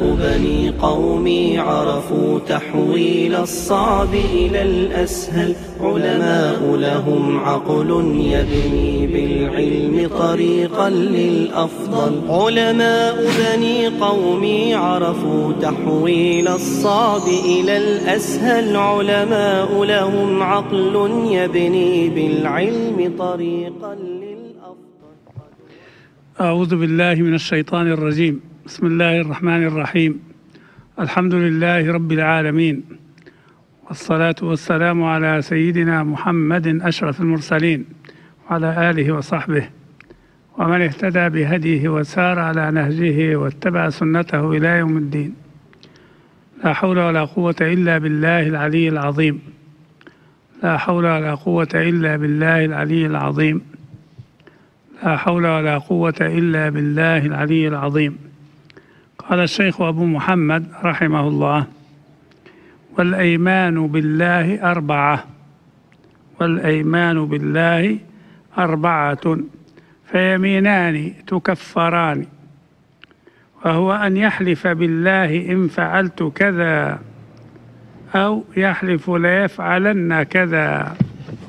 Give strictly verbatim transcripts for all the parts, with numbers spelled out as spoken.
بني قومي عرفوا تحويل الصعب إلى الأسهل، علماء لهم عقل يبني بالعلم طريقا للأفضل. علماء بني قومي عرفوا تحويل الصعب إلى الأسهل، علماء لهم عقل يبني بالعلم طريقا للأفضل. أعوذ بالله من الشيطان الرجيم. بسم الله الرحمن الرحيم. الحمد لله رب العالمين، والصلاة والسلام على سيدنا محمد أشرف المرسلين وعلى آله وصحبه ومن اهتدى بهديه وسار على نهجه واتبع سنته إلى يوم الدين. لا حول ولا قوة إلا بالله العلي العظيم. لا حول ولا قوة إلا بالله العلي العظيم. لا حول ولا قوة إلا بالله العلي العظيم. قال الشيخ أبو محمد رحمه الله: والأيمان بالله أربعة والأيمان بالله أربعة فيمينان تكفران، وهو أن يحلف بالله إن فعلت كذا، أو يحلف ليفعلن كذا.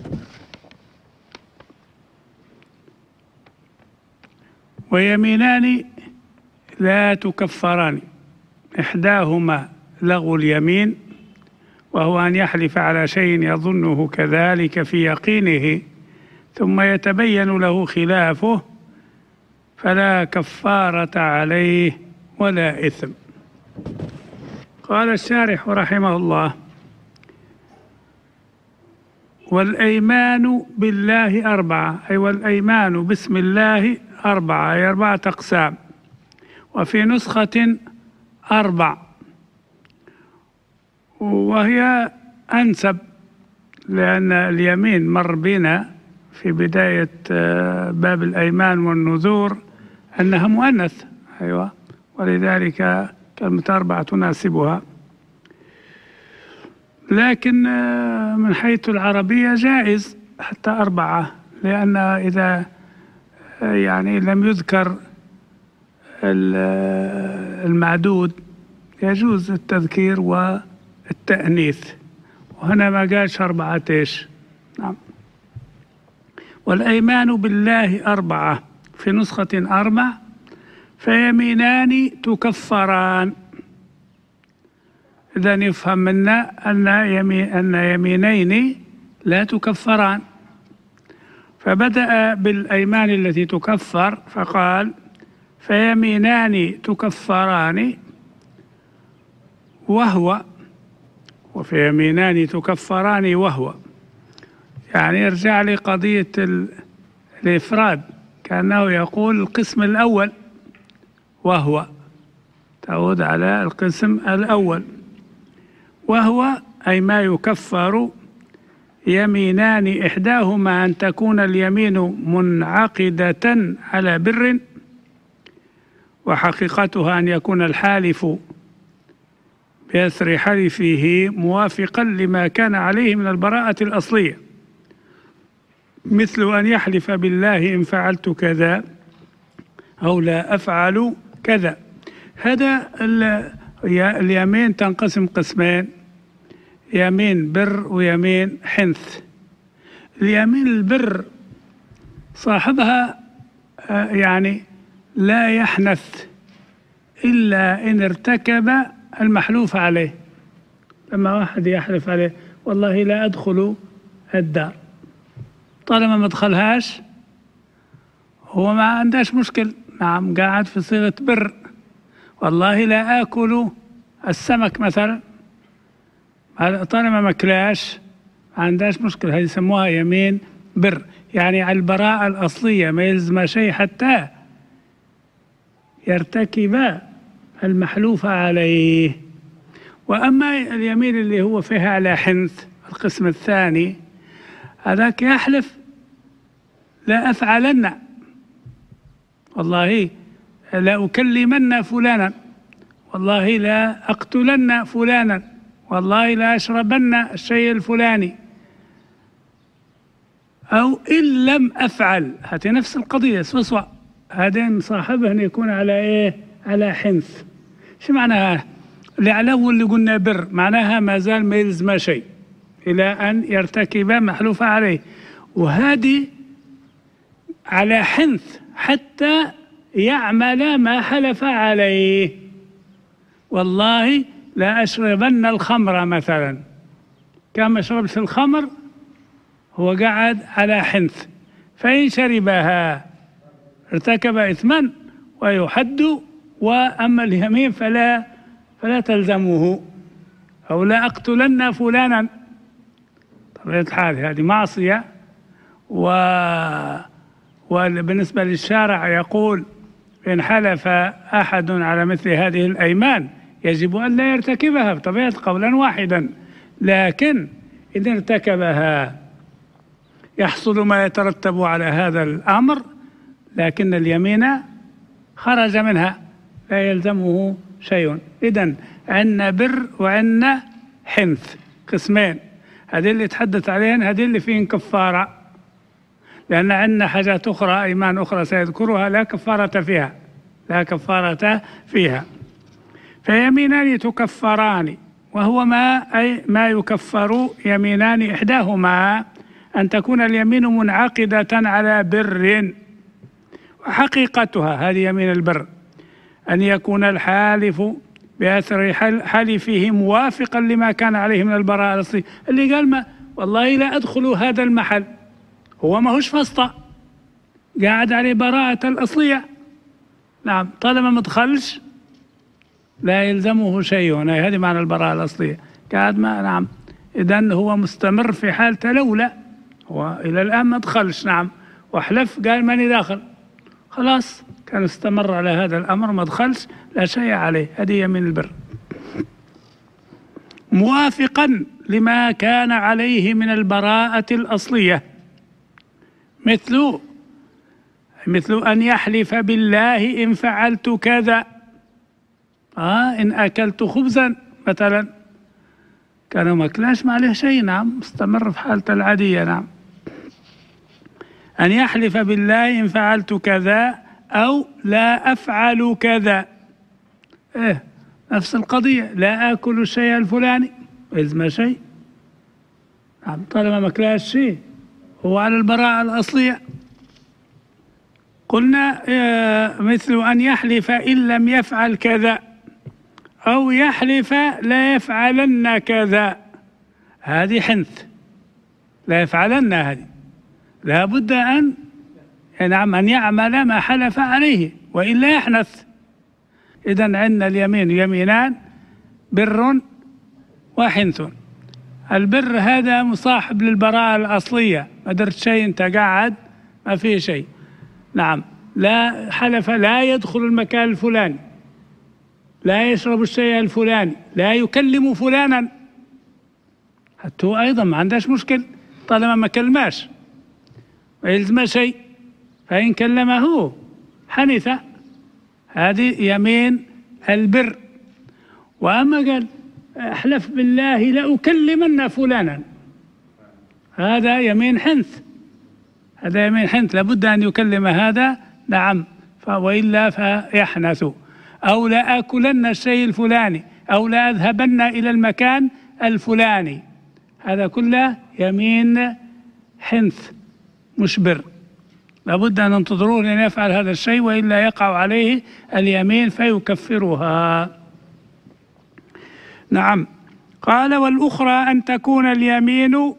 ويمينان لا تكفران، إحداهما لغو اليمين، وهو أن يحلف على شيء يظنه كذلك في يقينه ثم يتبين له خلافه، فلا كفارة عليه ولا إثم. قال الشارح رحمه الله: والأيمان بالله أربعة، أي والأيمان بسم الله أربعة، أي أربعة أقسام. وفي نسخة أربع، وهي أنسب لأن اليمين مر بنا في بداية باب الأيمان والنذور أنها مؤنث، أيوة، ولذلك كلمة أربعة تناسبها. لكن من حيث العربية جائز حتى أربعة، لأن إذا يعني لم يذكر المعدود يجوز التذكير والتأنيث، وهنا ما قالش أربعة إيش. نعم. والأيمان بالله أربعة، في نسخة أربع، فيمينان تكفران. إذن يفهم منا أن يمين أن يمينين لا تكفران، فبدأ بالأيمان التي تكفر فقال: فيمينان تكفران، وهو وفي يمينان تكفران وهو، يعني يرجع لقضية الإفراد، كأنه يقول القسم الأول، وهو تعود على القسم الأول. وهو أي ما يكفر يمينان، إحداهما أن تكون اليمين منعقدة على بر، وحقيقتها أن يكون الحالف بأثر حلفه موافقا لما كان عليه من البراءة الأصلية، مثل أن يحلف بالله إن فعلت كذا أو لا أفعل كذا. هذا اليمين تنقسم قسمين: يمين بر ويمين حنث. اليمين البر صاحبها يعني لا يحنث إلا إن ارتكب المحلوف عليه. لما واحد يحلف عليه والله لا أدخل الدار، طالما ما دخلهاش هو ما عندهاش مشكل، نعم، قاعد في صيغة بر. والله لا آكل السمك مثلا، طالما ما كلاش ما عندهاش مشكلة، هذه يسموها يمين بر، يعني على البراءة الأصلية ما يلزم شيء حتى يرتكب المحلوف عليه. وأما اليمين اللي هو فيها على حنث، القسم الثاني، هذاك يحلف لا أفعلن، والله لا أكلمن فلانا، والله لا أقتلن فلانا، والله لا أشربن الشيء الفلاني، أو إن لم أفعل. هذه نفس القضية سوسوة، هذين صاحبه أن يكون على إيه؟ على حنث. شو معناها؟ العلو اللي قلنا بر معناها ما زال ما يلزم شيء إلى أن يرتكب محلوف عليه، وهذه على حنث حتى يعمل ما حلف عليه. والله لا أشربن الخمر مثلا، كان ما شربش الخمر هو قاعد على حنث، فإن شربها ارتكب إثما ويحد، وأما اليمين فلا فلا تلزمه. أو لا أقتلن فلانا، طبيعة الحال هذه معصية، و وبالنسبة للشارع يقول إن حلف أحد على مثل هذه الأيمان يجب أن لا يرتكبها بطبيعة قولا واحدا، لكن إن ارتكبها يحصل ما يترتب على هذا الأمر، لكن اليمين خرج منها لا يلزمه شيء. إذن عندنا بر وعندنا حنث قسمين، هذه اللي تحدث عليهن هذه اللي فيهن كفارة، لأن عندنا حاجات أخرى أيمان أخرى سيذكرها لا كفارة فيها لا كفارة فيها. فيمينان تكفران، وهو ما أي ما يكفر يمينان، إحداهما أن تكون اليمين منعقدة على بر، وحقيقتها هذه يمين البر أن يكون الحالف بأثر حلفه موافقا لما كان عليه من البراءة الأصلية. اللي قال ما والله لا أدخل هذا المحل، هو ما هوش فسطة، قاعد عليه براءة الأصلية، نعم، طالما ما دخلش لا يلزمه شيء، هذه معنى البراءة الأصلية، قاعد ما نعم، إذن هو مستمر في حالته لولا هو إلى الآن ما دخلش، نعم، وحلف قال ماني داخل، خلاص كان استمر على هذا الأمر ما دخلش لا شيء عليه، هذه يمين البر. موافقا لما كان عليه من البراءة الأصلية، مثل مثل أن يحلف بالله إن فعلت كذا، آه إن أكلت خبزا مثلا، كان ما أكلاش ما عليه شيء، نعم، مستمر في حالته العادية، نعم. أن يحلف بالله إن فعلت كذا أو لا أفعل كذا، إيه نفس القضية، لا آكل الشيء الفلاني إذا شيء، نعم، طالما ما أكلاش شيء هو على البراءة الأصلية. قلنا مثل أن يحلف إن لم يفعل كذا، أو يحلف لا يفعلن كذا، هذه حنث، لا يفعلن، هذه لا بد أن نعم أن يعمل ما حلف عليه وإلا يحنث. إذن عندنا اليمين يمينان، بر وحنث. البر هذا مصاحب للبراءة الأصلية، ما درت شيء أنت قاعد ما فيه شيء، نعم، لا حلف لا يدخل المكان الفلاني، لا يشرب الشيء الفلاني، لا يكلم فلانا، حتى هو أيضا ما عندهش مشكل طالما ما كلماش ما يلزم شيء، فإن كلمه حنث، هذه يمين البر. وأما قال أحلف بالله لأكلمن فلانا، هذا يمين حنث، هذا يمين حنث، لابد أن يكلم هذا، نعم، وإلا فيحنث. أو لا آكلن الشيء الفلاني، أو لا أذهبن إلى المكان الفلاني، هذا كله يمين حنث مش بر، لابد أن ننتظروه لأن يفعل هذا الشيء وإلا يقع عليه اليمين فيكفرها. نعم. قال والأخرى أن تكون اليمين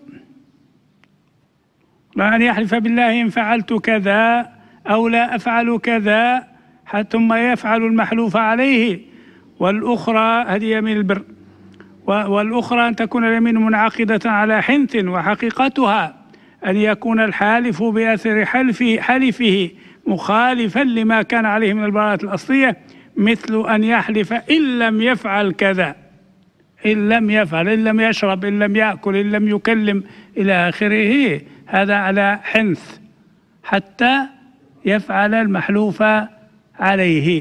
أن يحلف بالله إن فعلت كذا أو لا أفعل كذا ثم يفعل المحلوف عليه. والأخرى هذه يمين البر. والأخرى أن تكون اليمين منعقدة على حنث، وحقيقتها أن يكون الحالف بأثر حلفه, حلفه مخالفا لما كان عليه من البراءة الأصلية، مثل أن يحلف إن لم يفعل كذا، إن لم يفعل، إن لم يشرب، إن لم يأكل، إن لم يكلم إلى آخره، هذا على حنث حتى يفعل المحلوف عليه.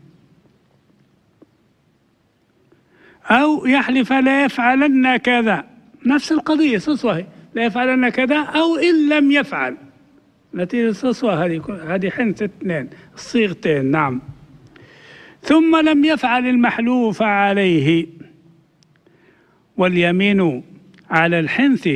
أو يحلف لا يفعلن كذا، نفس القضية سوسوة، لا يفعلن كذا أو إن لم يفعل، نتيجة سوسوة، هذه هذه حنث اثنين الصيغتين. نعم. ثم لم يفعل المحلوف عليه. واليمين على الحنث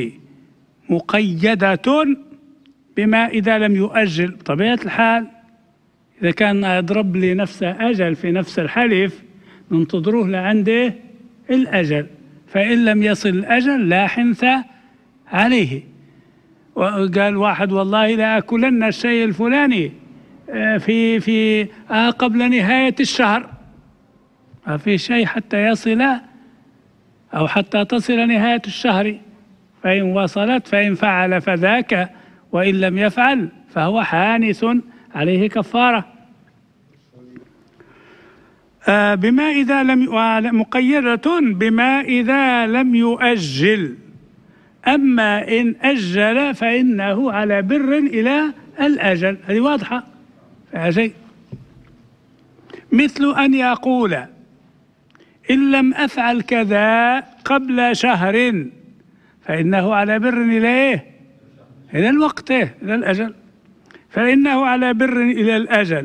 مقيدة بما إذا لم يؤجل. بطبيعة الحال إذا كان يضرب لنفسه أجل في نفس الحلف ننتظروه لعنده الأجل، فإن لم يصل الأجل لا حنث عليه. وقال واحد والله لا أكلن الشيء الفلاني في في آه قبل نهاية الشهر، ما في شيء حتى يصل أو حتى تصل نهاية الشهر، فإن وصلت فإن فعل فذاك، وإن لم يفعل فهو حانث عليه كفارة. آه بما إذا لم مقيدة بما إذا لم يؤجل، أما إن أجل فإنه على بر إلى الأجل. هذه واضحة فيها شيء. مثل أن يقول إن لم أفعل كذا قبل شهر فإنه على بر إلى إيه؟ إلى الوقت، إلى الأجل، فإنه على بر إلى الأجل.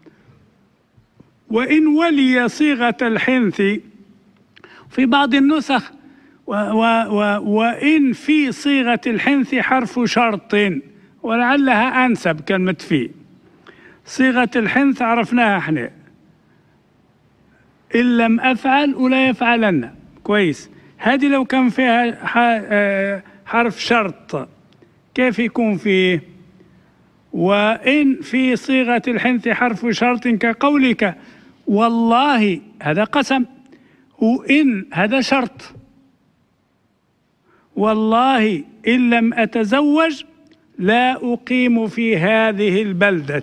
وإن ولي صيغة الحنث في بعض النسخ و و و وإن في صيغة الحنث حرف شرط، ولعلها أنسب كلمة في. صيغة الحنث عرفناها احنا، إن لم أفعل ولا يفعلن، كويس. هذه لو كان فيها حرف شرط كيف يكون فيه؟ وإن في صيغة الحنث حرف شرط كقولك والله، هذا قسم، وإن هذا شرط. والله إن لم أتزوج لا أقيم في هذه البلدة.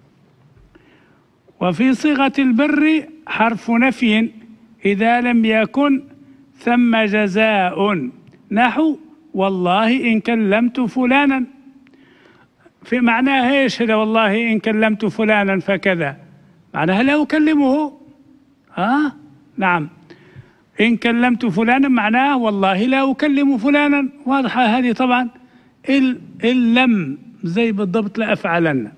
وفي صيغة البر حرف نفي إذا لم يكن ثم جزاء، نحو والله إن كلمت فلانا. في معناها ايش هذا؟ والله إن كلمت فلانا فكذا، معناها لا أكلمه. ها نعم، إن كلمت فلانا معناه والله لا أكلم فلانا، واضحة هذه طبعا. إن لم زي بالضبط لا أفعلن،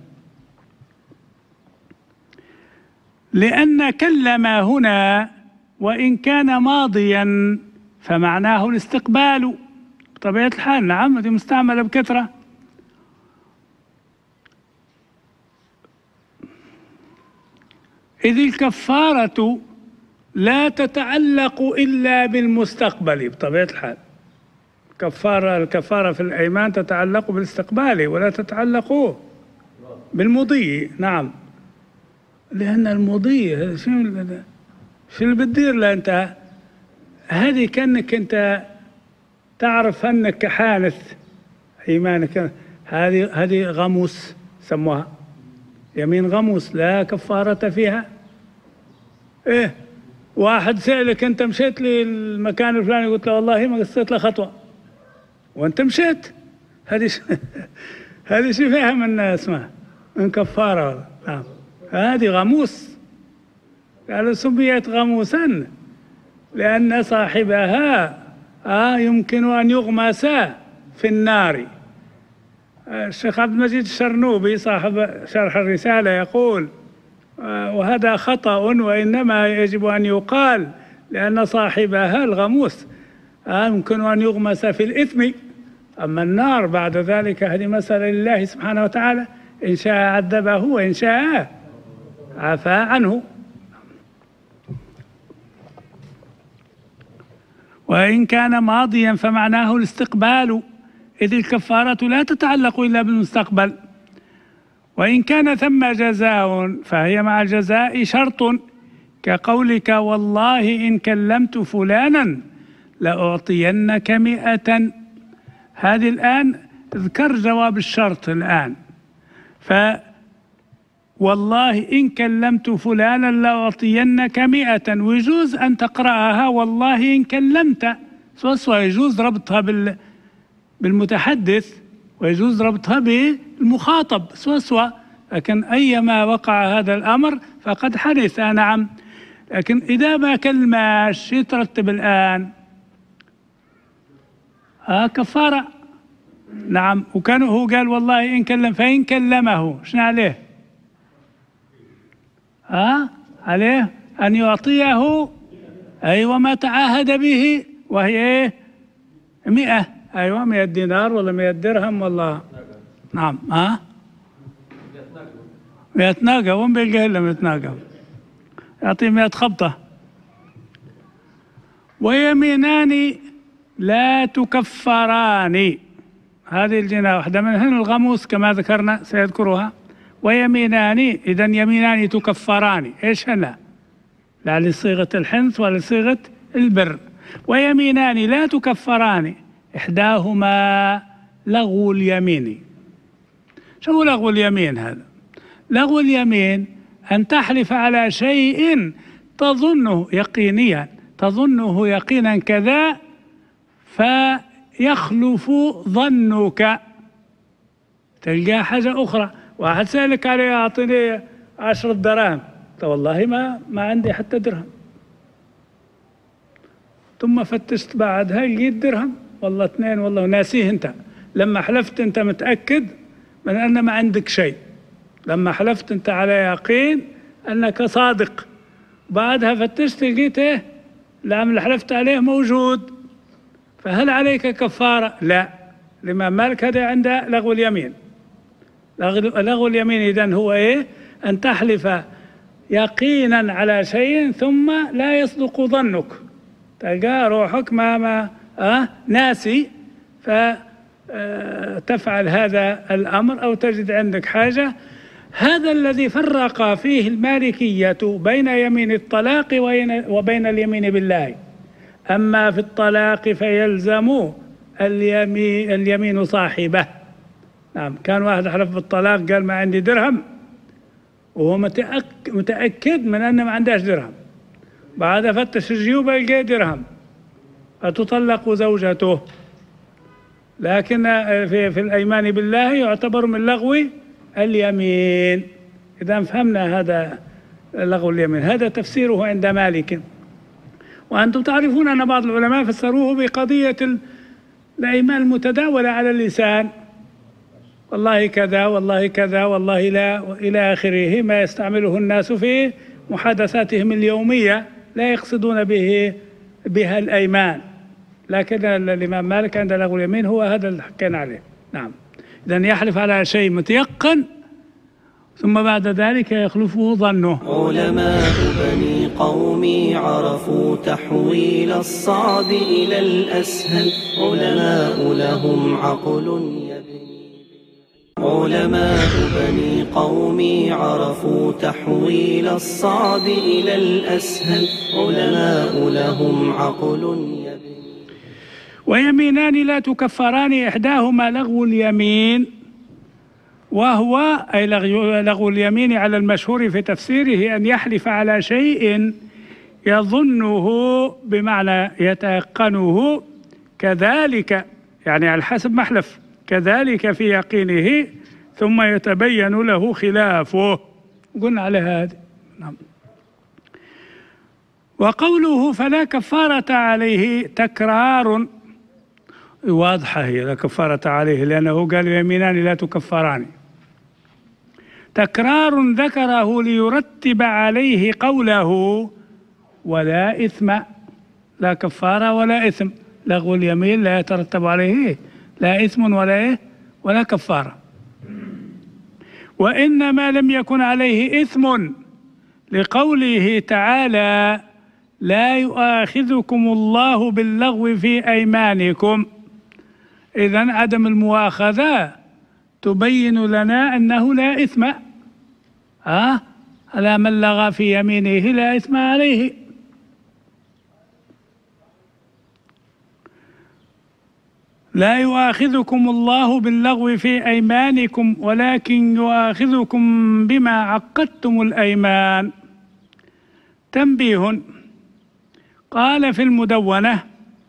لأن كلم هنا وإن كان ماضيا فمعناه الاستقبال بطبيعة الحال. نعم، هذه مستعملة بكثرة. إذ الكفارة لا تتعلق إلا بالمستقبل بطبيعة الحال. كفارة الكفارة في الأيمان تتعلق بالاستقبال ولا تتعلق بالمضي. نعم، لأن المضي شو شو اللي بتدير له أنت؟ هذه كأنك أنت تعرف أنك حانث أيمانك. هذه هذه غموس سموها، يمين غموس لا كفارة فيها. إيه، واحد سألك أنت مشيت لي المكان الفلاني، قلت له والله ما قصيت له خطوة وأنت مشيت، هذه هذه شو فيها من اسمها من كفارة. نعم، هذه غموس. قالوا سميت غموسا لأن صاحبها آه يمكن أن يغمس في النار. الشيخ عبد المجيد الشرنوبي صاحب شرح الرسالة يقول آه وهذا خطأ، وإنما يجب أن يقال لأن صاحبها الغموس آه يمكن أن يغمس في الإثم، أما النار بعد ذلك هذه مسألة لله سبحانه وتعالى، إن شاء عذبه وإن شاء عفى عنه. وإن كان ماضيا فمعناه الاستقبال، إذ الكفارة لا تتعلق إلا بالمستقبل. وإن كان ثم جزاء فهي مع الجزاء شرط، كقولك والله إن كلمت فلانا لأعطينك مئة. هذه الآن اذكر جواب الشرط الآن. ف والله إن كلمت فلانا لأعطينك مئة، ويجوز أن تقرأها والله إن كلمت سوى، يجوز ربطها بال بالمتحدث ويجوز ربطها بالمخاطب سوى، لكن أيما وقع هذا الأمر فقد حدث. نعم، لكن إذا ما كلماش يترتب الآن آه كفارة. نعم، وكان هو قال والله إن كلم، فإن كلمه شنو عليه؟ آه عليه أن يعطيه أيوة ما تعاهد به، وهي إيه؟ مئة، أيوة مئة دينار ولا مئة درهم ولا نعم ها مئة ناقة. وين بيلقى إلا مئة ناقة؟ يعطيه مئة خبطة. ويمينان لا تكفران، هذه الجنة واحدة منهن الغموس كما ذكرنا سيذكرها. ويمينان إذن يمينان تكفران، إيش هنا؟ لا لصيغة الحنث ولا لصيغة البر. ويمينان لا تكفران إحداهما لغو اليمين. شو لغو اليمين هذا؟ لغو اليمين أن تحلف على شيء تظنه يقينيا، تظنه يقينا كذا، فيخلف ظنك، تلقى حاجة أخرى. واحد سألك عليه أعطيني عشرة دراهم، والله ما ما عندي حتى درهم، ثم فتشت بعدها لقيت درهم والله اثنين، والله ناسيه. أنت لما حلفت أنت متأكد من أن ما عندك شيء، لما حلفت أنت على يقين أنك صادق، بعدها فتشت لقيت إيه؟ العام اللي حلفت عليه موجود، فهل عليك كفارة؟ لا. الإمام مالك هذا عنده لغو اليمين. لغو اليمين إذن هو إيه؟ أن تحلف يقينا على شيء ثم لا يصدق ظنك، تلقى روحك ما ما آه ناسي، فتفعل هذا الأمر أو تجد عندك حاجة. هذا الذي فرق فيه المالكية بين يمين الطلاق وبين اليمين بالله. أما في الطلاق فيلزم اليمين, اليمين صاحبه. نعم، كان واحد حلف بالطلاق قال ما عندي درهم، وهو متأكد, متأكد من أنه ما عندهش درهم، بعد فتش الجيوب لقى درهم، فتطلق زوجته. لكن في, في الأيمان بالله يعتبر من لغو اليمين. إذا فهمنا هذا لغو اليمين، هذا تفسيره عند مالك. وأنتم تعرفون أن بعض العلماء فسروه بقضية الأيمان المتداولة على اللسان، والله كذا والله كذا والله لا إلى آخره، ما يستعمله الناس في محادثاتهم اليومية، لا يقصدون به بها الأيمان. لكن الإمام مالك عند لغو اليمين هو هذا اللي حكينا عليه. نعم، إذن يحلف على شيء متيقن ثم بعد ذلك يخلفه ظنه. علماء بني قومي عرفوا تحويل الصعب إلى الأسهل، علماء لهم عقل يبني. علماء بني قومي عرفوا تحويل الصعب إلى الأسهل، علماء لهم عقل يبني. ويمينان لا تكفران إحداهما لغو اليمين، وهو أي لغو اليمين على المشهور في تفسيره أن يحلف على شيء يظنه بمعنى يتيقنه كذلك، يعني على حسب ما حلف كذلك في يقينه، ثم يتبين له خلافه. قلنا على هذا. نعم. وقوله فلا كفارة عليه تكرار، واضحة هي لا كفارة عليه، لأنه قال يمينان لا تكفران. تكرار ذكره ليرتب عليه قوله ولا إثم، لا كفارة ولا إثم. لغو اليمين لا يترتب عليه لا إثم ولا إيه ولا كفارة. وإنما لم يكن عليه إثم لقوله تعالى لا يؤاخذكم الله باللغو في أيمانكم. إذن عدم المؤاخذة تبين لنا أنه لا إثم أه؟ على من لغى في يمينه لا إثم عليه. لا يؤاخذكم الله باللغو في أيمانكم ولكن يؤاخذكم بما عقدتم الأيمان. تنبيه، قال في المدونة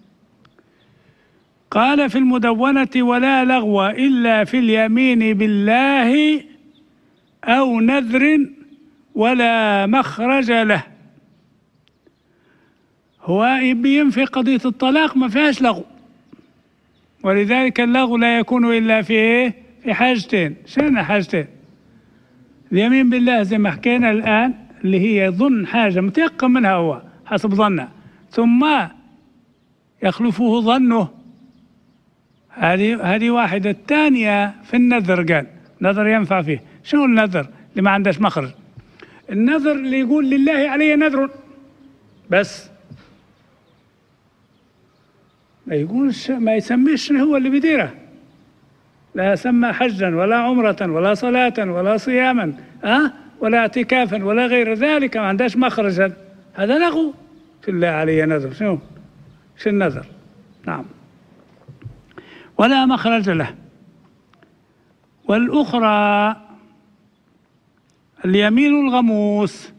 قال في المدونة ولا لغو إلا في اليمين بالله أو نذر ولا مخرج له. هو بينفي قضية الطلاق ما فيهاش لغو، ولذلك اللغو لا يكون إلا في إيه؟ في حاجتين. شنو حاجتين؟ اليمين بالله زي ما حكينا الآن اللي هي يظن حاجة متيقن منها هو حسب ظنه ثم يخلفه ظنه، هذه هذه واحدة. الثانية في النذر، قال نذر ينفع فيه. شنو النذر اللي ما عندهش مخرج؟ النذر اللي يقول لله علي نذر بس، ما يقولش ما يسميش هو اللي بيديره، لا سمى حجا ولا عمرة ولا صلاة ولا صياما أه ولا اعتكافا ولا غير ذلك، ما عندهاش مخرج. هذا لغو. في الله علي نذر، شنو شو النذر؟ نعم، ولا مخرج له. والأخرى اليمين الغموس،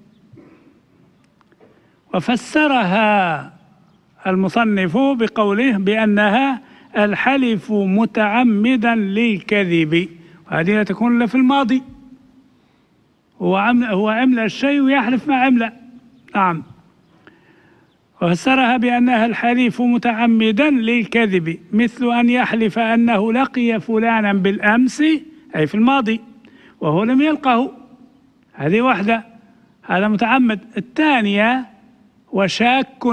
وفسرها المصنف بقوله بأنها الحلف متعمدا للكذب، وهذه لا تكون إلا في الماضي، هو عمل هو عمل الشيء ويحلف ما عمله. نعم، وفسرها بأنها الحليف متعمدا للكذب، مثل أن يحلف أنه لقي فلانا بالأمس أي في الماضي وهو لم يلقه، هذه واحدة، هذا متعمد. الثانية وشاك،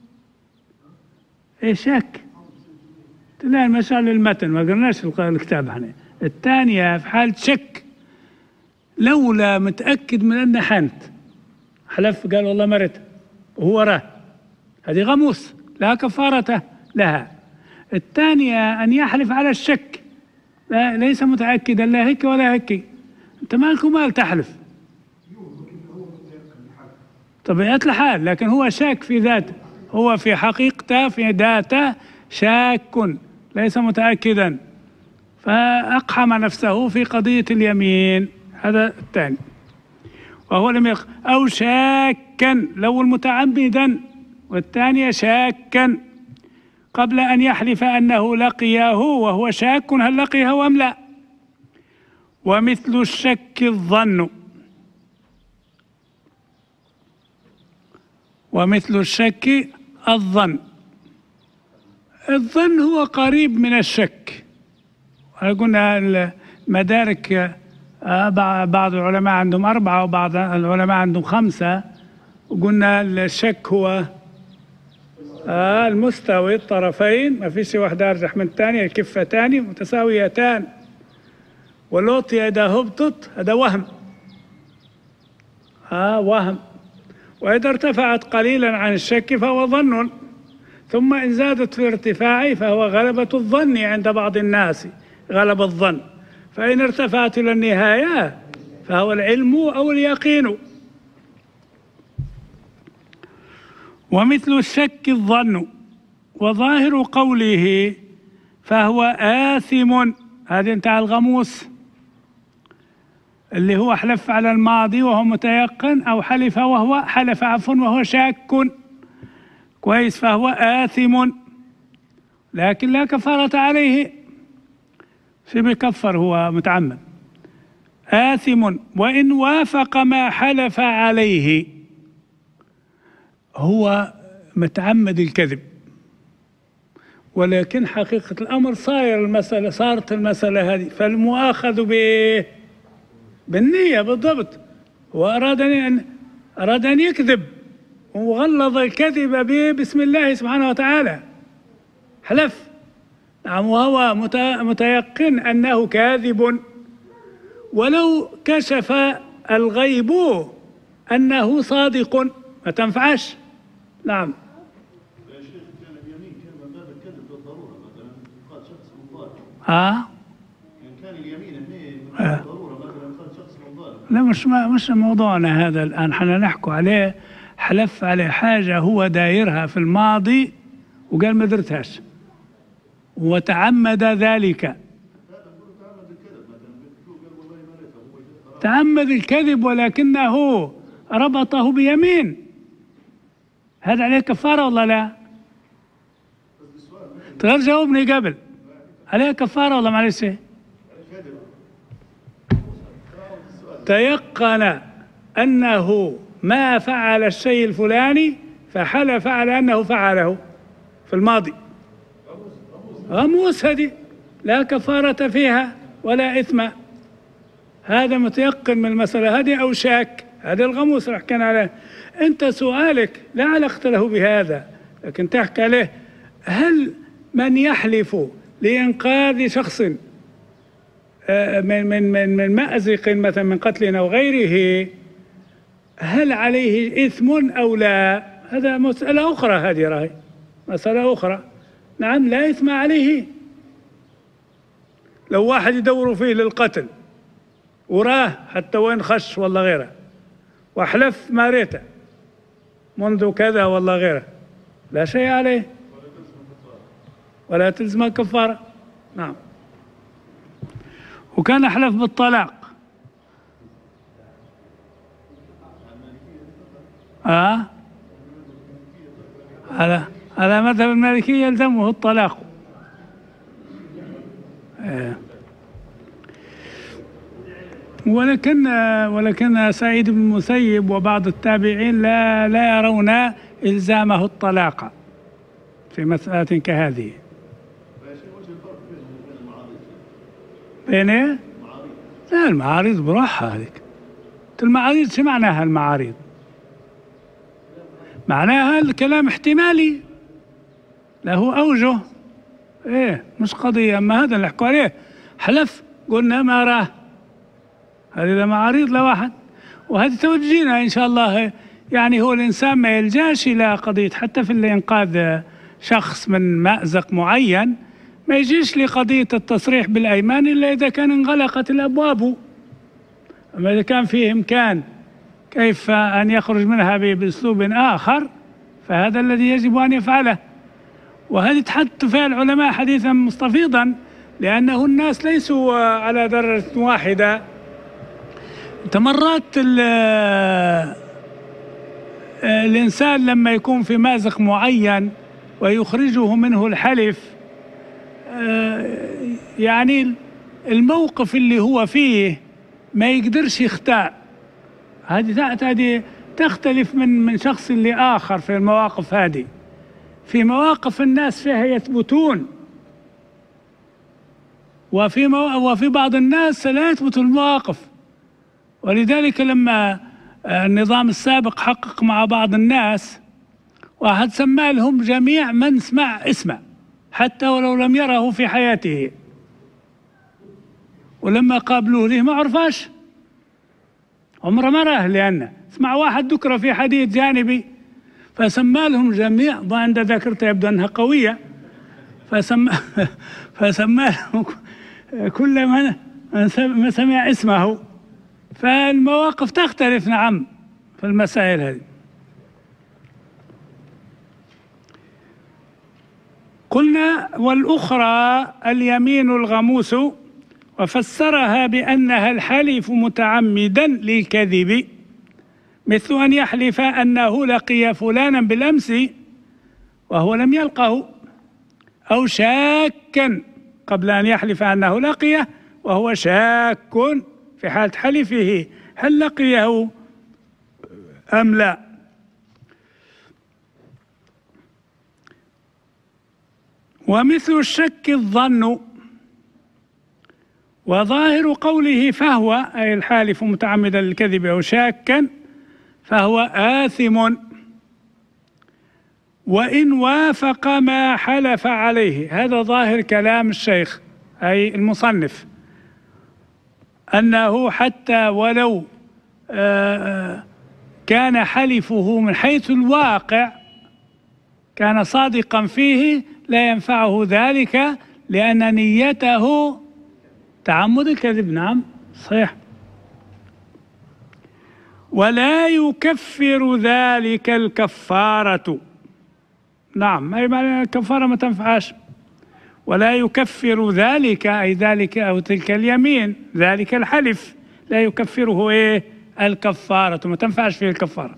ايه شاك؟ لا المسألة المتن ما قلناش الكتاب احنا. الثانية في حالة شك، لولا متأكد من أنها حنت، حلف قال والله مرت وهو راه، هذه غموس لا كفارة لها. الثانية أن يحلف على الشك، لا ليس متأكدا لا هيك ولا هيك، أنت مالك ومال تحلف، طبيعة الحال، لكن هو شاك في ذاته، هو في حقيقته في ذاته شاك ليس متأكدا، فأقحم نفسه في قضية اليمين. هذا الثاني. وهو لم يق... أو شاكا لو المتعمدا، والثانية شاكا قبل أن يحلف أنه لقيه وهو شاك هل لقيه أم لا. ومثل الشك الظن، ومثل الشك الظن، الظن هو قريب من الشك. قلنا المدارك بعض العلماء عندهم أربعة وبعض العلماء عندهم خمسة، وقلنا الشك هو المستوي الطرفين، ما فيش واحدة أرجح من الثانية، الكفتان متساويتان، واللوطي إذا هبطت هذا وهم، آه وهم. وإذا ارتفعت قليلا عن الشك فهو ظن، ثم إن زادت في ارتفاعه فهو غلبة الظن عند بعض الناس، غلب الظن. فإن ارتفعت إلى النهاية فهو العلم أو اليقين. ومثل الشك الظن، وظاهر قوله فهو آثم، هذا انتهى الغموس اللي هو حلف على الماضي وهو متيقن، أو حلف وهو حلف عفوا وهو شاك كويس، فهو آثم لكن لا كفارة عليه، شو بيكفر هو متعمد. آثم وإن وافق ما حلف عليه، هو متعمد الكذب ولكن حقيقة الأمر صاير المسألة صارت المسألة هذه، فالمؤاخذ به بالنية بالضبط، وأراد أن أراد أن يكذب وغلظ الكذب به بسم الله سبحانه وتعالى، حلف نعم وهو متيقن أنه كاذب، ولو كشف الغيب أنه صادق ما تنفعش. نعم. يا شيخ كان اليمين كان من باب الكذب بالضرورة، مثلا قال شخص مضارب. اه يعني كان اليمين هنا من باب الضرورة، مثلا قال شخص مضارب. لا مش ما مش موضوعنا هذا الآن، حنا نحكوا عليه حلف عليه حاجة هو دايرها في الماضي وقال ما درتهاش وتعمد ذلك. تعمد الكذب ولكنه ربطه بيمين، هذا عليه كفارة ولا لا؟ تغير جاوبني قبل، عليه كفارة ولا معلش؟ تيقن أنه ما فعل الشيء الفلاني فحلف على أنه فعله في الماضي، غموس هذه لا كفارة فيها ولا إثم، هذا متيقن من المسألة هذه أو شاك، هذا الغموس اللي حكينا عليه. أنت سؤالك لا علاقة له بهذا، لكن تحكي عليه هل من يحلف لإنقاذ شخص من من من من مأزق مثلا من قتل أو غيره هل عليه إثم أو لا؟ هذا مسألة أخرى، هذه راهي مسألة أخرى. نعم لا إثم عليه. لو واحد يدوروا فيه للقتل وراه حتى وين خش والله غيره وأحلف ما ريته منذ كذا والله غيره لا شيء عليه ولا تلزم كفارة. نعم. وكان أحلف بالطلاق آه على على مذهب المالكية يلزمه الطلاق. آه. ولكن ولكن سعيد بن المسيب وبعض التابعين لا لا يرون إلزامه الطلاق في مسألة كهذه. بين ايه؟ لا المعاريض بروحها هذيك. المعاريض شو معناها المعاريض؟ معناها الكلام احتمالي له أوجه. ايه مش قضية. أما هذا اللي حكوا عليه حلف قلنا ما راه، هذه معاريض لواحد. وهذه توجينا إن شاء الله. يعني هو الإنسان ما يلجاش إلى قضية حتى في إنقاذ شخص من مأزق معين ما يجيش لقضية التصريح بالأيمان إلا إذا كان انغلقت الأبواب. أما إذا كان فيه إمكان كيف أن يخرج منها بأسلوب آخر فهذا الذي يجب أن يفعله. وهذه تحدث فيها العلماء حديثا مستفيضا، لأنه الناس ليسوا على درجة واحدة. مرات الإنسان لما يكون في مازق معين ويخرجه منه الحلف، يعني الموقف اللي هو فيه ما يقدرش يختار. هذه هذه تختلف من من شخص لآخر في المواقف هذه. في مواقف الناس فيها يثبتون، وفي مو... وفي بعض الناس لا يثبت المواقف. ولذلك لما النظام السابق حقق مع بعض الناس واحد سمى لهم جميع من سمع اسمه حتى ولو لم يره في حياته، ولما قابلوه ليه ما عرفاش عمره ما راه، لأنه سمع واحد ذكر في حديث جانبي فسمى لهم جميع. وعند ذاكرته يبدو أنها قوية، فسمى فسمى لهم كل من ما سمع اسمه. فالمواقف تختلف نعم في المسائل هذه. قلنا والأخرى اليمين الغموس، وفسرها بأنها الحلف متعمدا للكذب، مثل أن يحلف أنه لقي فلانا بالأمس وهو لم يلقه، أو شاكا قبل أن يحلف أنه لقيه وهو شاك في حالة حلفه هل لقيه أم لا. ومثل الشك الظن. وظاهر قوله فهو أي الحالف متعمدا للكذب أو شاكا فهو آثم وإن وافق ما حلف عليه. هذا ظاهر كلام الشيخ أي المصنف، أنه حتى ولو كان حلفه من حيث الواقع كان صادقا فيه لا ينفعه ذلك، لأن نيته تعمد الكذب. نعم صحيح. ولا يكفر ذلك الكفارة. نعم أي معنى الكفارة ما تنفعش. ولا يكفر ذلك أي ذلك أو تلك اليمين، ذلك الحلف لا يكفره إيه الكفارة، ما تنفعش فيه الكفارة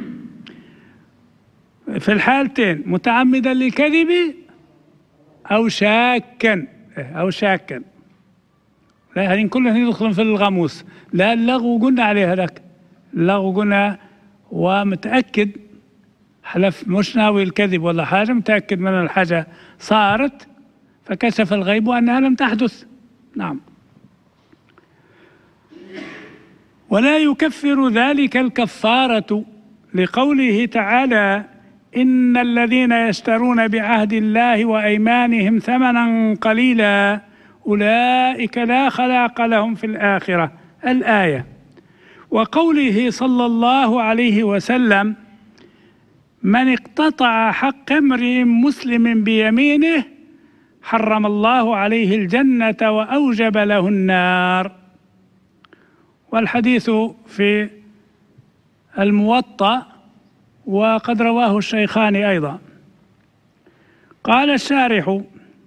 في الحالتين، متعمدا للكذب أو شاكا أو شاكا. لا هذين كلهم يدخلون في الغموس. لا اللغو قلنا عليه هذاك، اللغو قلنا ومتأكد حلف مش ناوي الكذب ولا حاجة، متأكد من الحاجة صارت فكشف الغيب أنها لم تحدث. نعم. ولا يكفر ذلك الكفارة لقوله تعالى: إن الذين يشترون بعهد الله وأيمانهم ثمنا قليلا أولئك لا خلاق لهم في الآخرة، الآية. وقوله صلى الله عليه وسلم: من اقتطع حق امرئ مسلم بيمينه حرم الله عليه الجنة وأوجب له النار. والحديث في الموطأ وقد رواه الشيخان أيضا. قال الشارح: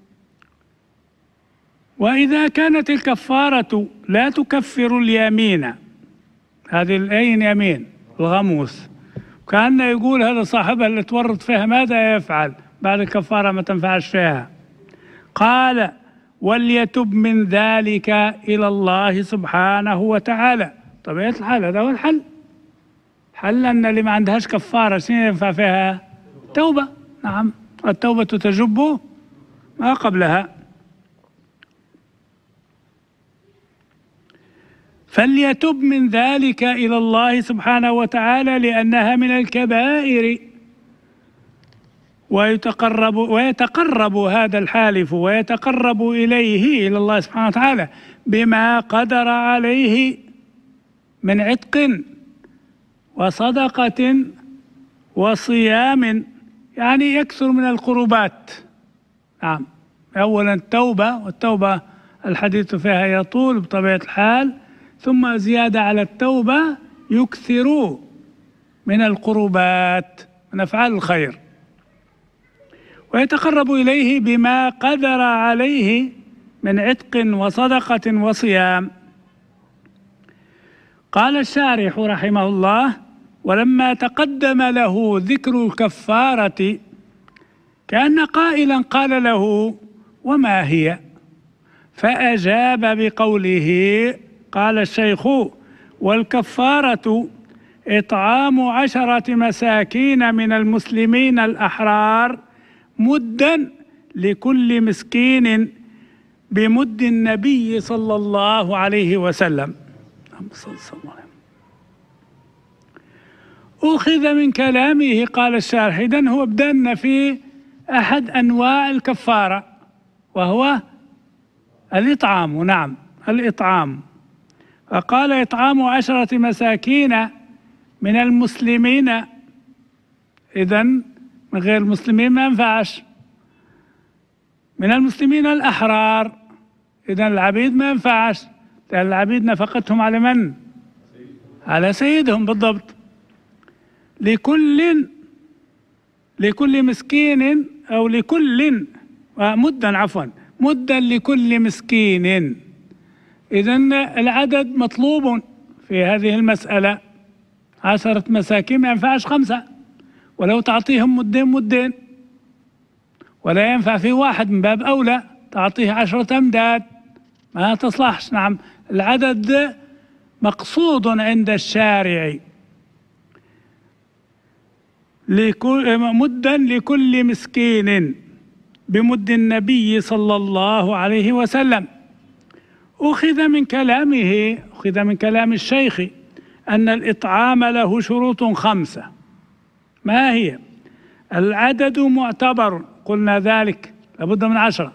وإذا كانت الكفارة لا تكفر اليمين، هذه الأين يمين الغموس، كان يقول هذا صاحبها اللي تورط فيها ماذا يفعل بعد الكفارة ما تنفعش فيها؟ قال: وليتب من ذلك إلى الله سبحانه وتعالى. طبيعة الحال هذا هو الحل. حل أن اللي ما عندهاش كفارة شنو ينفع فيها؟ توبة. نعم، التوبة تجب ما قبلها. فليتب من ذلك إلى الله سبحانه وتعالى لأنها من الكبائر، ويتقرب ويتقرب هذا الحالف ويتقرب إليه إلى الله سبحانه وتعالى بما قدر عليه من عتق وصدقة وصيام، يعني يكثر من القربات. نعم، أولا التوبة، والتوبة الحديث فيها يطول بطبيعة الحال، ثم زيادة على التوبة يكثر من القربات من أفعال الخير، ويتقرب إليه بما قدر عليه من عتق وصدقة وصيام. قال الشارح رحمه الله: ولما تقدم له ذكر الكفارة كأن قائلا قال له: وما هي؟ فأجاب بقوله: قال الشيخ: والكفارة إطعام عشرة مساكين من المسلمين الأحرار مدا لكل مسكين بمد النبي صلى الله عليه وسلم. أخذ من كلامه، قال الشارح، إذن هو بدأنا في أحد أنواع الكفارة وهو الإطعام. نعم، الإطعام. فقال: إطعام عشرة مساكين من المسلمين، إذن من غير المسلمين ما ينفعش. من المسلمين الأحرار، إذن العبيد ما ينفعش، لأن العبيد نفقتهم على من؟ على سيدهم بالضبط. لكل لكل مسكين أو لكل مدا عفوا مدا لكل مسكين. إذن العدد مطلوب في هذه المسألة. عشرة مساكين ما ينفعش خمسة، ولو تعطيهم مدين مدين، ولا ينفع في واحد من باب أولى تعطيه عشرة أمداد، ما تصلحش. نعم، العدد مقصود عند الشارع. مدا لكل مسكين بمد النبي صلى الله عليه وسلم. أخذ من كلامه أخذ من كلام الشيخ أن الإطعام له شروط خمسة. ما هي؟ العدد معتبر، قلنا ذلك لابد من عشرة،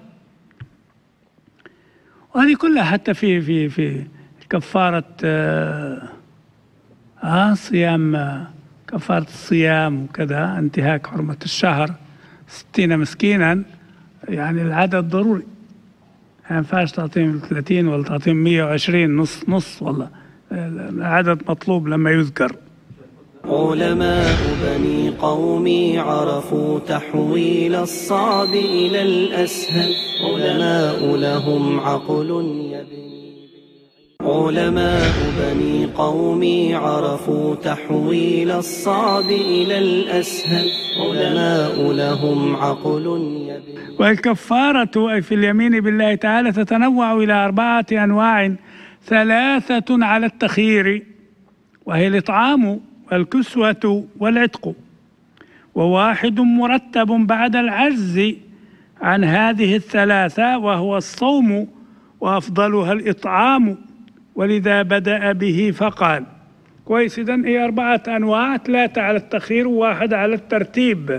وهذه كلها حتى في في في كفارة آه, آه صيام آه كفارة الصيام وكذا، انتهاك حرمة الشهر، ستين مسكينا، يعني العدد ضروري. ما ينفعش تعطيهم ثلاثين ولا تعطيهم مية وعشرين، نص نص، والله العدد مطلوب لما يذكر. علماء بني قومي عرفوا تحويل الصعب إلى الأسهل، علماء لهم عقل يبني. علماء بني قومي عرفوا تحويل الصعب إلى الأسهل، علماء لهم عقل يبني. والكفارة أي في اليمين بالله تعالى تتنوع إلى أربعة أنواع، ثلاثة على التخيير، وهي الإطعام والكسوة والعتق، وواحد مرتب بعد العجز عن هذه الثلاثة وهو الصوم، وأفضلها الإطعام، ولذا بدأ به فقال. كويس، إذن هي أربعة أنواع، ثلاثة على التخيير وواحد على الترتيب.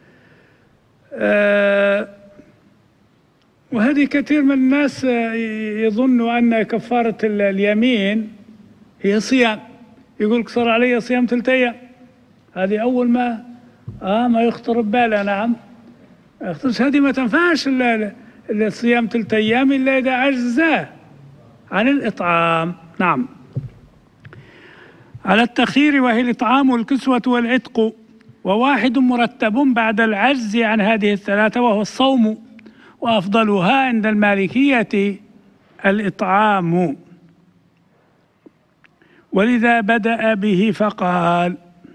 آه وهذه كثير من الناس يظنوا أن كفارة اليمين هي صيام، يقول صار علي صيام ثلاثة أيام. هذه أول ما آه ما يخطر بباله. نعم، هذه ما تنفعش الصيام ثلاثة أيام إلا إذا عجز عن الإطعام. نعم، على التخيير وهي الإطعام والكسوة والعتق، وواحد مرتب بعد العجز عن هذه الثلاثة وهو الصوم، وأفضلها عند المالكية الإطعام، ولذا بدأ به فقال: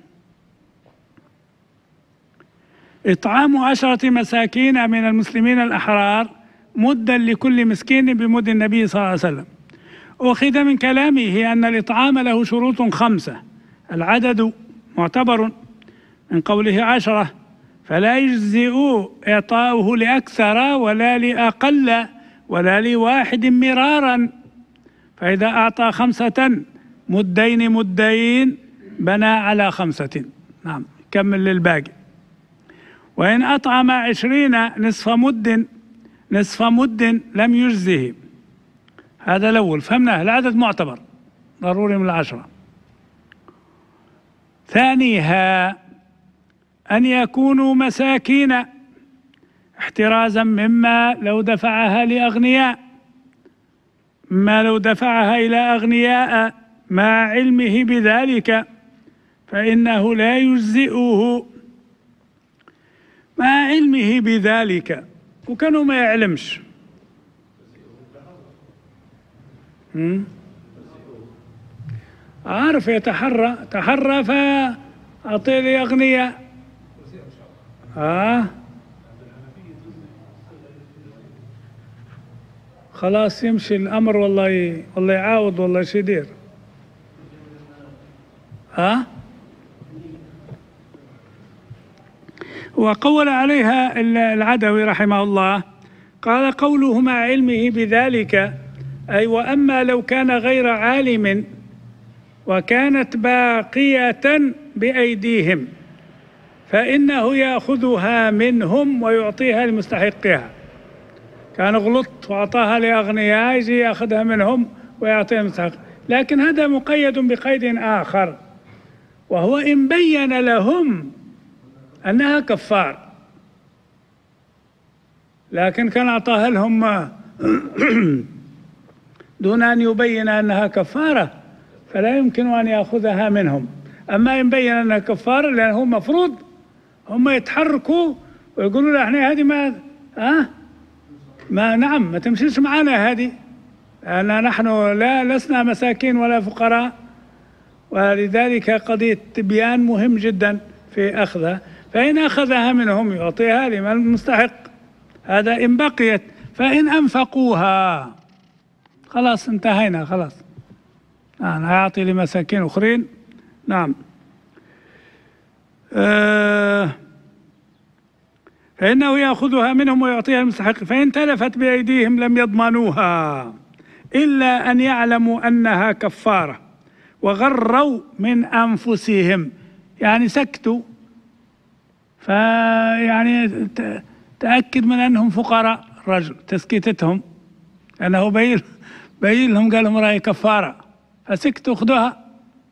إطعام عشرة مساكين من المسلمين الأحرار مدا لكل مسكين بمد النبي صلى الله عليه وسلم. أخذ من كلامه أن الإطعام له شروط خمسة، العدد معتبر من قوله عشرة، فلا يجزئ إعطاؤه لأكثر ولا لأقل ولا لواحد مرارا، فإذا أعطى خمسة مدين مدين بنى على خمسة. نعم، كمل للباقي. وإن أطعم عشرين نصف مد نصف مد لم يجزه. هذا الأول فهمناه، العدد معتبر ضروري من العشرة. ثانيها أن يكونوا مساكين احترازا مما لو دفعها لأغنياء، ما لو دفعها إلى أغنياء مع علمه بذلك فإنه لا يجزئه، مع علمه بذلك وكانوا ما يعلمش. عارف يتحرى تحرى فأعطي لي أغنياء. آه خلاص يمشي الأمر، والله ي... والله يعاود، والله شي يدير. ها وقول عليها العدوي رحمه الله، قال: قوله مع علمه بذلك، أي وأما لو كان غير عالم وكانت باقية بأيديهم فإنه يأخذها منهم ويعطيها لمستحقها. كان غلط وأعطاها لأغنياء، يجي يأخذها منهم ويعطيها لمستحق. لكن هذا مقيد بقيد آخر، وهو إن بين لهم أنها كفار، لكن كان أعطاها لهم دون أن يبين أنها كفارة فلا يمكن أن يأخذها منهم. أما إن بين أنها كفارة، لأنه مفروض هم يتحركوا ويقولوا له احنا هذه ما أه ما نعم ما تمشيش معنا هذه، لأن نحن لا لسنا مساكين ولا فقراء، ولذلك قضية تبيان مهم جدا في أخذها. فإن أخذها منهم يعطيها لمن المستحق، هذا إن بقيت. فإن أنفقوها خلاص انتهينا، خلاص أنا أعطي لمساكين أخرين. نعم. أه فإنه يأخذها منهم ويعطيها المستحق. فإن تلفت بأيديهم لم يضمنوها إلا أن يعلموا أنها كفارة وغروا من أنفسهم، يعني سكتوا، فيعني تأكد من أنهم فقراء الرجل تسكيتتهم، لأنه بين بين لهم قال لهم رأي كفارة فسكتوا خذوها.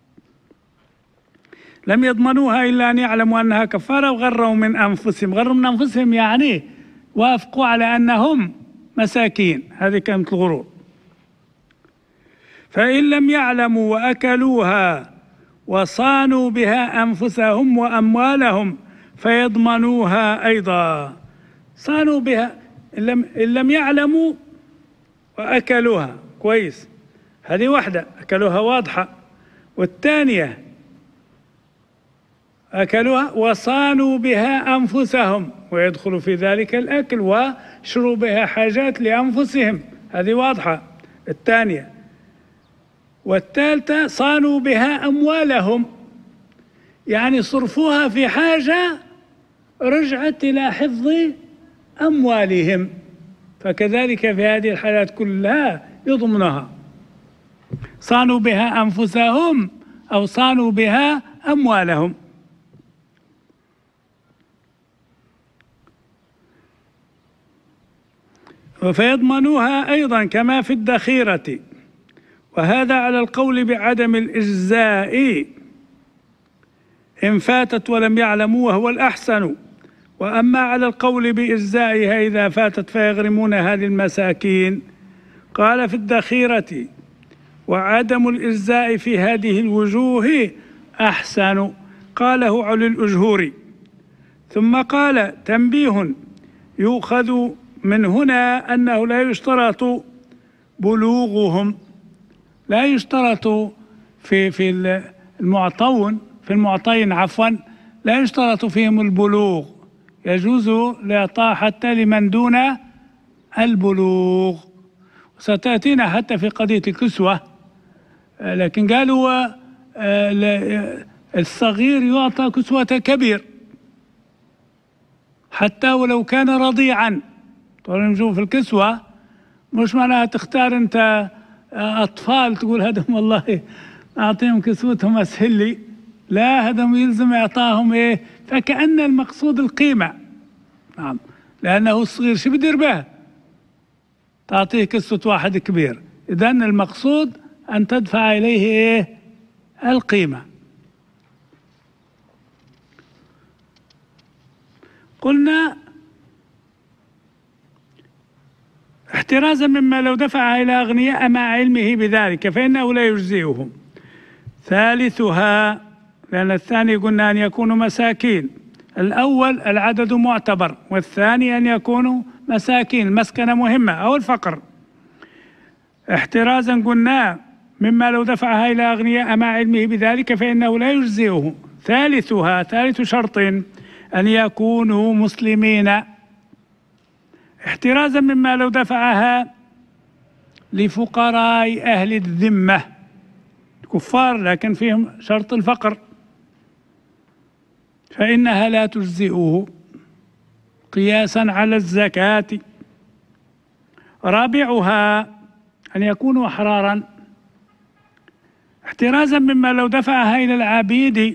لم يضمنوها إلا أن يعلموا أنها كفارة وغروا من أنفسهم. غروا من أنفسهم يعني وافقوا على أنهم مساكين، هذه كانت الغرور. فإن لم يعلموا وأكلوها وصانوا بها أنفسهم وأموالهم فيضمنوها أيضا. صانوا بها، إن لم, إن لم يعلموا وأكلوها، كويس، هذه واحدة أكلوها واضحة. والثانية أكلوها وصانوا بها أنفسهم، ويدخل في ذلك الأكل وشروا بها حاجات لأنفسهم، هذه واضحة الثانية. والثالثة صانوا بها أموالهم، يعني صرفوها في حاجة رجعت إلى حفظ أموالهم، فكذلك في هذه الحالات كلها يضمنها. صانوا بها أنفسهم أو صانوا بها أموالهم. فيضمنوها أيضا كما في الذخيرة، وهذا على القول بعدم الإجزاء إن فاتت ولم يعلموا وهو الأحسن، وأما على القول بإجزائها إذا فاتت فيغرمونها للمساكين. قال في الذخيرة: وعدم الإجزاء في هذه الوجوه أحسن، قاله علي الأجهوري. ثم قال: تنبيه: يؤخذ من هنا أنه لا يشترط بلوغهم، لا يشترط في في المعطون في المعطين عفوا لا يشترط فيهم البلوغ، يجوز الإعطاء حتى لمن دون البلوغ. ستأتينا حتى في قضية الكسوة، لكن قالوا الصغير يعطى كسوة كبير حتى ولو كان رضيعا. طبعا نشوف الكسوة مش معناها تختار انت اطفال تقول هذم والله اعطيهم كسوتهم اسهل لي، لا، هذم يلزم اعطاهم ايه، فكأن المقصود القيمة. نعم، لانه الصغير شو بدير به؟ تعطيه كسوة واحد كبير، اذن المقصود ان تدفع اليه ايه؟ القيمة. قلنا احترازا مما لو دفع إلى أغنياء مع علمه بذلك فإنه لا يجزئهم. ثالثها، لأن الثاني قلنا أن يكونوا مساكين، الأول العدد معتبر، والثاني أن يكونوا مساكين، المسكنة مهمة أو الفقر. احترازا قلنا مما لو دفعها إلى أغنياء مع علمه بذلك فإنه لا يجزئه. ثالثها، ثالث شرط أن يكونوا مسلمين، احترازا مما لو دفعها لفقراء أهل الذمة كفار لكن فيهم شرط الفقر فإنها لا تجزئه قياسا على الزكاة. رابعها أن يكونوا أحرارا، احترازا مما لو دفعها إلى العبيد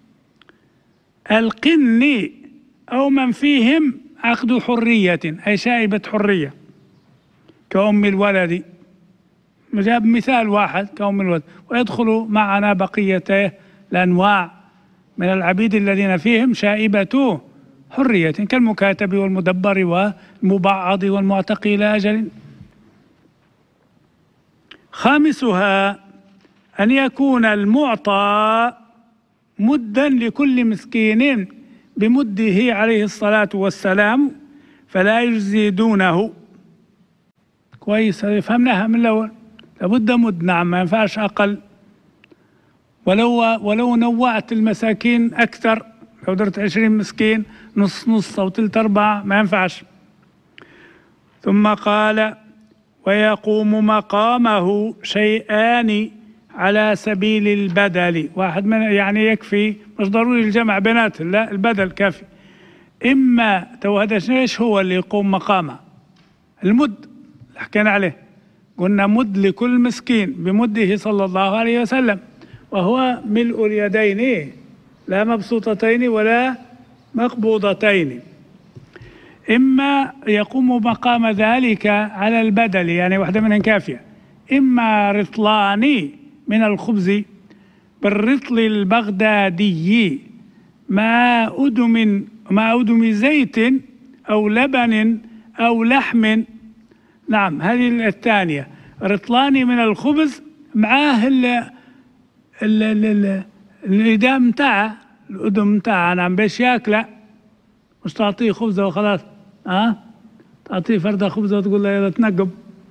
القن أو من فيهم عقد حرية أي شائبة حرية كأم الولد، جاب مثال واحد كأم الولد، ويدخل معنا بقية الأنواع من العبيد الذين فيهم شائبة حرية كالمكاتب والمدبر والمبعض والمعتق إلى أجل. خامسها أن يكون المعطى مدا لكل مسكين بمده عليه الصلاة والسلام فلا يجزي دونه. كويس، فهمناها من الأول، لابد مد، نعم، ما ينفعش أقل، ولو ولو نوعت المساكين أكثر، لو درت عشرين مسكين نص نص أو تلت أربعة ما ينفعش. ثم قال: ويقوم مقامه شيئان على سبيل البدل، واحد من يعني يكفي، مش ضروري الجمع بيناتهم، لا، البدل كافي. إما تو هذا ايش هو اللي يقوم مقامه؟ المد اللي حكينا عليه، قلنا مد لكل مسكين بمده صلى الله عليه وسلم، وهو ملء اليدين لا مبسوطتين ولا مقبوضتين. إما يقوم مقام ذلك على البدل، يعني واحدة منهم كافية، إما رطلان من الخبز بالرطل البغدادي مع أدم مع أدم زيت أو لبن أو لحم. نعم، هذه الثانية، رطلان من الخبز معاه الإدام متاعه، الأدم متاعه، نعم، باش ياكله، مش تعطيه خبزة وخلاص، ها، تعطيه فردة خبزة وتقول له يلا تنقب.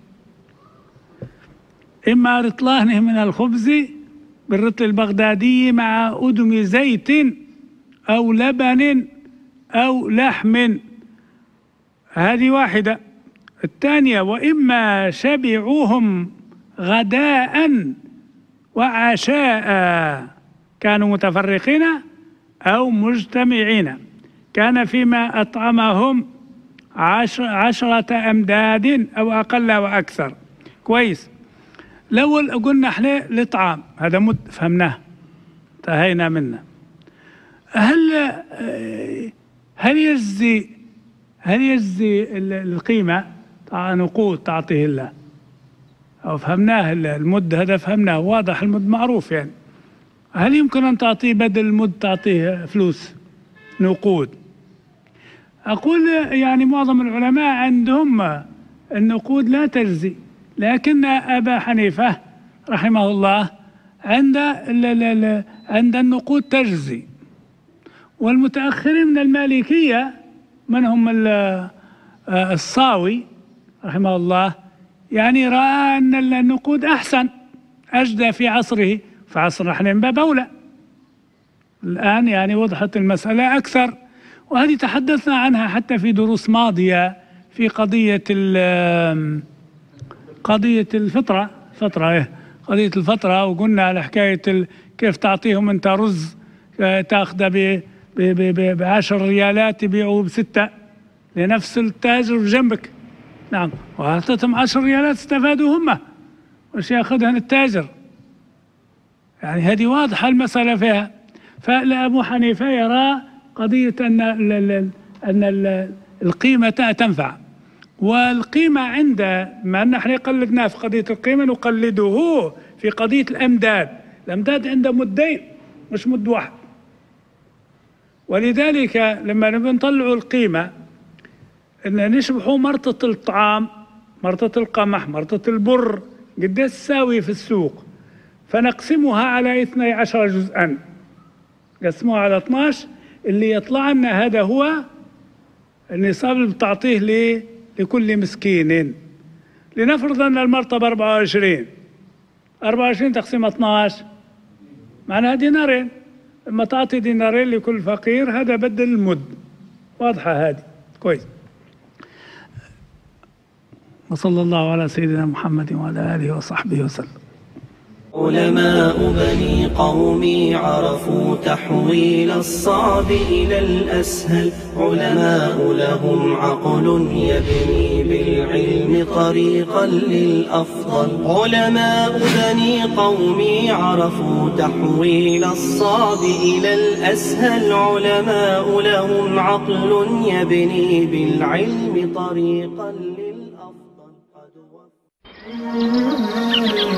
إما رطلان من الخبز بالرطل البغدادي مع أدم زيت أو لبن أو لحم، هذه واحدة. الثانية: وإما شبعوهم غداء وعشاء، كانوا متفرقين أو مجتمعين، كان فيما أطعمهم عشر عشرة أمداد أو أقل أو أكثر. كويس، الأول قلنا احنا الإطعام هذا مد فهمناه انتهينا منه. هل هل يجزي هل يجزي القيمة نقود تعطيه الله أو فهمناه المد هذا فهمناه واضح المد معروف يعني. هل يمكن أن تعطيه بدل المد تعطيه فلوس نقود؟ أقول يعني معظم العلماء عندهم النقود لا تجزي، لكن أبا حنيفة رحمه الله عند عند النقود تجزي. والمتأخرين من المالكية منهم الصاوي رحمه الله يعني رأى أن النقود أحسن أجدى في عصره، في عصر نحن من باب أولى. الآن يعني وضحت المسألة أكثر، وهذه تحدثنا عنها حتى في دروس ماضية في قضية قضية الفطرة فطرة إيه قضية الفطرة، وقلنا على حكاية كيف تعطيهم أنت رز تأخذه بعشر ريالات يبيعوه بستة لنفس التاجر جنبك. نعم، وأعطتهم عشر ريالات استفادوا هم، وش ياخذهن التاجر؟ يعني هذه واضحة المسألة فيها. فأبو حنيفة يرى قضية أن أن القيمة تنفع، والقيمة عند ما أن احنا قلدناه في قضية القيمة نقلده في قضية الأمداد. الأمداد عنده مدين مش مد واحد، ولذلك لما نبي نطلعوا القيمة إن نشبحوا مرطة الطعام، مرطة القمح، مرطة البر قديش تساوي في السوق، فنقسمها على اثني عشر جزءا، نقسموها على اثناشر اللي يطلع لنا هذا هو النصاب اللي بتعطيه لكل مسكين. لنفرض أن المرطة أربعة وعشرين أربعة وعشرين تقسيم اثناشر معناها دينارين، لما تعطي دينارين لكل فقير هذا بدل المد. واضحة هذه كويس. وصلى الله على سيدنا محمد وعلى آله وصحبه وسلم. علماء بني قومي عرفوا تحويل الصعب إلى الأسهل، علماء لهم عقل يبني بالعلم طريقا للأفضل. علماء بني قومي عرفوا تحويل الصعب إلى الأسهل، علماء لهم عقل يبني بالعلم طريقا للأفضل.